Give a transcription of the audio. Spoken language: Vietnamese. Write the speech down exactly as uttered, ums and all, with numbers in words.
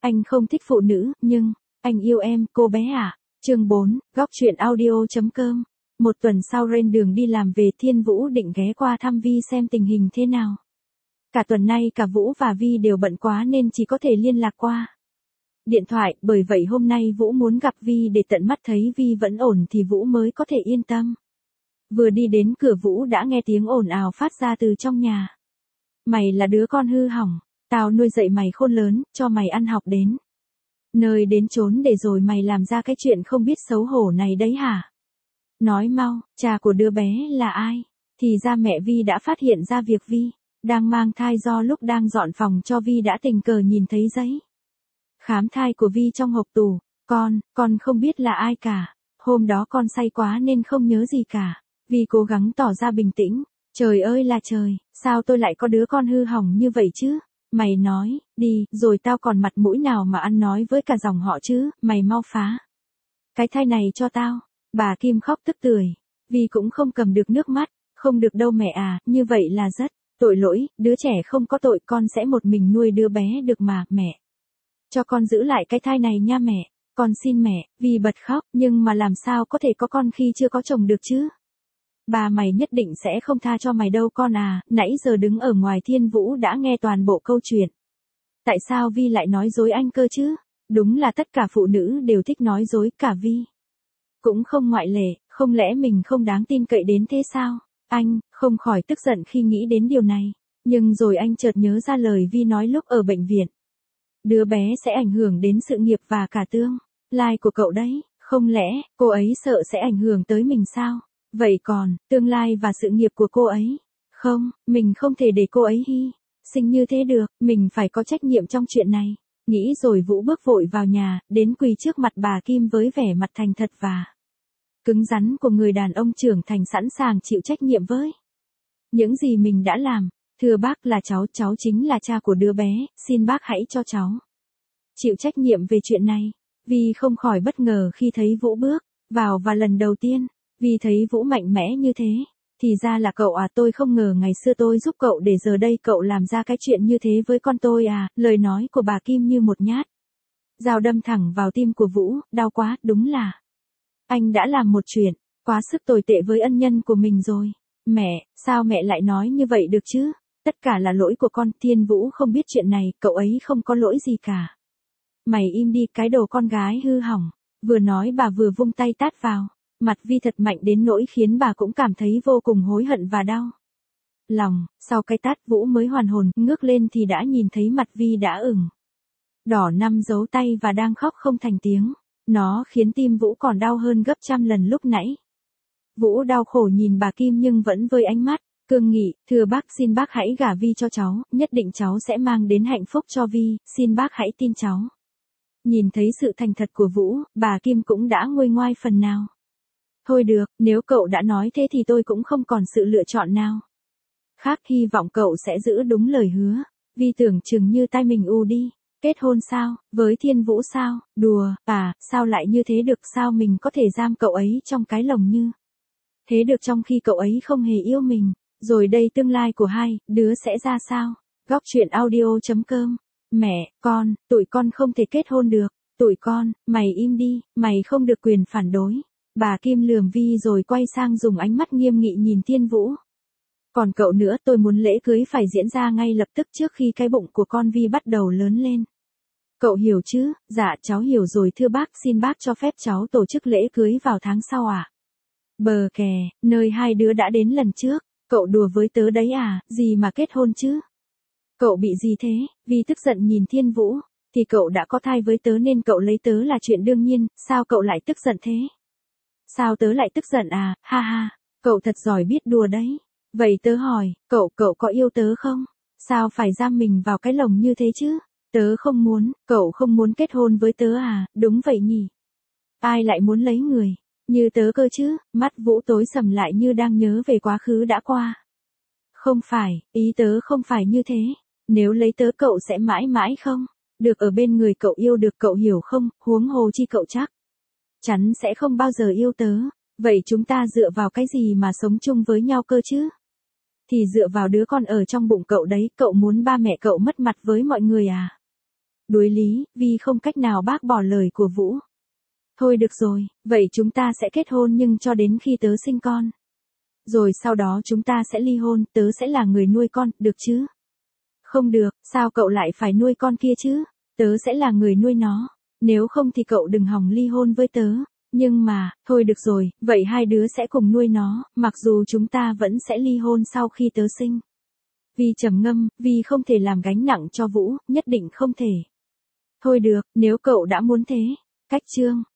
Anh không thích phụ nữ, nhưng, anh yêu em, cô bé ạ. Chương bốn, góc truyện audio.com. Một tuần sau lên đường đi làm về, Thiên Vũ định ghé qua thăm Vi xem tình hình thế nào. Cả tuần nay cả Vũ và Vi đều bận quá nên chỉ có thể liên lạc qua điện thoại, bởi vậy hôm nay Vũ muốn gặp Vi để tận mắt thấy Vi vẫn ổn thì Vũ mới có thể yên tâm. Vừa đi đến cửa Vũ đã nghe tiếng ồn ào phát ra từ trong nhà. Mày là đứa con hư hỏng, tao nuôi dạy mày khôn lớn, cho mày ăn học đến nơi đến chốn để rồi mày làm ra cái chuyện không biết xấu hổ này đấy hả? Nói mau, cha của đứa bé là ai? Thì ra mẹ Vi đã phát hiện ra việc Vi đang mang thai do lúc đang dọn phòng cho Vi đã tình cờ nhìn thấy giấy khám thai của Vi trong hộp tủ. Con, con không biết là ai cả. Hôm đó con say quá nên không nhớ gì cả. Vi cố gắng tỏ ra bình tĩnh. Trời ơi là trời, sao tôi lại có đứa con hư hỏng như vậy chứ? Mày nói, đi, rồi tao còn mặt mũi nào mà ăn nói với cả dòng họ chứ, mày mau phá cái thai này cho tao. Bà Kim khóc tức tưởi. Vi cũng không cầm được nước mắt. Không được đâu mẹ à, như vậy là rất tội lỗi, đứa trẻ không có tội, con sẽ một mình nuôi đứa bé được mà, mẹ. Cho con giữ lại cái thai này nha mẹ, con xin mẹ. Vi bật khóc, nhưng mà làm sao có thể có con khi chưa có chồng được chứ? Bà mày nhất định sẽ không tha cho mày đâu con à. Nãy giờ đứng ở ngoài Thiên Vũ đã nghe toàn bộ câu chuyện. Tại sao Vi lại nói dối anh cơ chứ? Đúng là tất cả phụ nữ đều thích nói dối, cả Vi cũng không ngoại lệ. Không lẽ mình không đáng tin cậy đến thế sao? Anh không khỏi tức giận khi nghĩ đến điều này. Nhưng rồi anh chợt nhớ ra lời Vi nói lúc ở bệnh viện. Đứa bé sẽ ảnh hưởng đến sự nghiệp và cả tương lai của cậu đấy. Không lẽ cô ấy sợ sẽ ảnh hưởng tới mình sao? Vậy còn tương lai và sự nghiệp của cô ấy? Không, mình không thể để cô ấy hy sinh như thế được. Mình phải có trách nhiệm trong chuyện này. Nghĩ rồi Vũ bước vội vào nhà, đến quỳ trước mặt bà Kim với vẻ mặt thành thật và cứng rắn của người đàn ông trưởng thành sẵn sàng chịu trách nhiệm với những gì mình đã làm. Thưa bác, là cháu, cháu chính là cha của đứa bé, xin bác hãy cho cháu chịu trách nhiệm về chuyện này. Vi không khỏi bất ngờ khi thấy Vũ bước vào và lần đầu tiên, Vi thấy Vũ mạnh mẽ như thế. Thì ra là cậu à, tôi không ngờ ngày xưa tôi giúp cậu để giờ đây cậu làm ra cái chuyện như thế với con tôi à. Lời nói của bà Kim như một nhát dao đâm thẳng vào tim của Vũ, đau quá, đúng là anh đã làm một chuyện quá sức tồi tệ với ân nhân của mình rồi. Mẹ, sao mẹ lại nói như vậy được chứ? Tất cả là lỗi của con. Thiên Vũ không biết chuyện này, cậu ấy không có lỗi gì cả. Mày im đi, cái đồ con gái hư hỏng. Vừa nói bà vừa vung tay tát vào mặt Vi thật mạnh đến nỗi khiến bà cũng cảm thấy vô cùng hối hận và đau lòng. Sau cái tát Vũ mới hoàn hồn, ngước lên thì đã nhìn thấy mặt Vi đã ửng đỏ năm dấu tay và đang khóc không thành tiếng. Nó khiến tim Vũ còn đau hơn gấp trăm lần lúc nãy. Vũ đau khổ nhìn bà Kim nhưng vẫn với ánh mắt cương nghị. Thưa bác, xin bác hãy gả Vi cho cháu, nhất định cháu sẽ mang đến hạnh phúc cho Vi, xin bác hãy tin cháu. Nhìn thấy sự thành thật của Vũ, bà Kim cũng đã nguôi ngoai phần nào. Thôi được, nếu cậu đã nói thế thì tôi cũng không còn sự lựa chọn nào khác, hy vọng cậu sẽ giữ đúng lời hứa. Vi tưởng chừng như tai mình u đi. Kết hôn sao? Với Thiên Vũ sao? Đùa, à, sao lại như thế được? Sao mình có thể giam cậu ấy trong cái lồng như thế được trong khi cậu ấy không hề yêu mình? Rồi đây tương lai của hai đứa sẽ ra sao? Góc truyện audio.com. Mẹ, con, tụi con không thể kết hôn được. Tụi con, mày im đi, mày không được quyền phản đối. Bà Kim lườm Vi rồi quay sang dùng ánh mắt nghiêm nghị nhìn Thiên Vũ. Còn cậu nữa, tôi muốn lễ cưới phải diễn ra ngay lập tức trước khi cái bụng của con Vi bắt đầu lớn lên. Cậu hiểu chứ? Dạ cháu hiểu rồi thưa bác, xin bác cho phép cháu tổ chức lễ cưới vào tháng sau ạ. À? Bờ kè, nơi hai đứa đã đến lần trước. Cậu đùa với tớ đấy à, gì mà kết hôn chứ? Cậu bị gì thế? Vi tức giận nhìn Thiên Vũ. Thì cậu đã có thai với tớ nên cậu lấy tớ là chuyện đương nhiên, sao cậu lại tức giận thế? Sao tớ lại tức giận à, ha ha, cậu thật giỏi biết đùa đấy. Vậy tớ hỏi, cậu, cậu có yêu tớ không? Sao phải giam mình vào cái lồng như thế chứ? Tớ không muốn, cậu không muốn kết hôn với tớ à, đúng vậy nhỉ? Ai lại muốn lấy người như tớ cơ chứ? Mắt Vũ tối sầm lại như đang nhớ về quá khứ đã qua. Không phải, ý tớ không phải như thế. Nếu lấy tớ cậu sẽ mãi mãi không được ở bên người cậu yêu được, cậu hiểu không? Huống hồ chi cậu chắc chắn sẽ không bao giờ yêu tớ. Vậy chúng ta dựa vào cái gì mà sống chung với nhau cơ chứ? Thì dựa vào đứa con ở trong bụng cậu đấy. Cậu muốn ba mẹ cậu mất mặt với mọi người à? Đối lý, Vi không cách nào bác bỏ lời của Vũ. Thôi được rồi, vậy chúng ta sẽ kết hôn nhưng cho đến khi tớ sinh con. Rồi sau đó chúng ta sẽ ly hôn, tớ sẽ là người nuôi con, được chứ? Không được, sao cậu lại phải nuôi con kia chứ? Tớ sẽ là người nuôi nó. Nếu không thì cậu đừng hòng ly hôn với tớ. Nhưng mà, thôi được rồi, vậy hai đứa sẽ cùng nuôi nó, mặc dù chúng ta vẫn sẽ ly hôn sau khi tớ sinh. Vi trầm ngâm, Vi không thể làm gánh nặng cho Vũ, nhất định không thể. Thôi được, nếu cậu đã muốn thế. Cách chương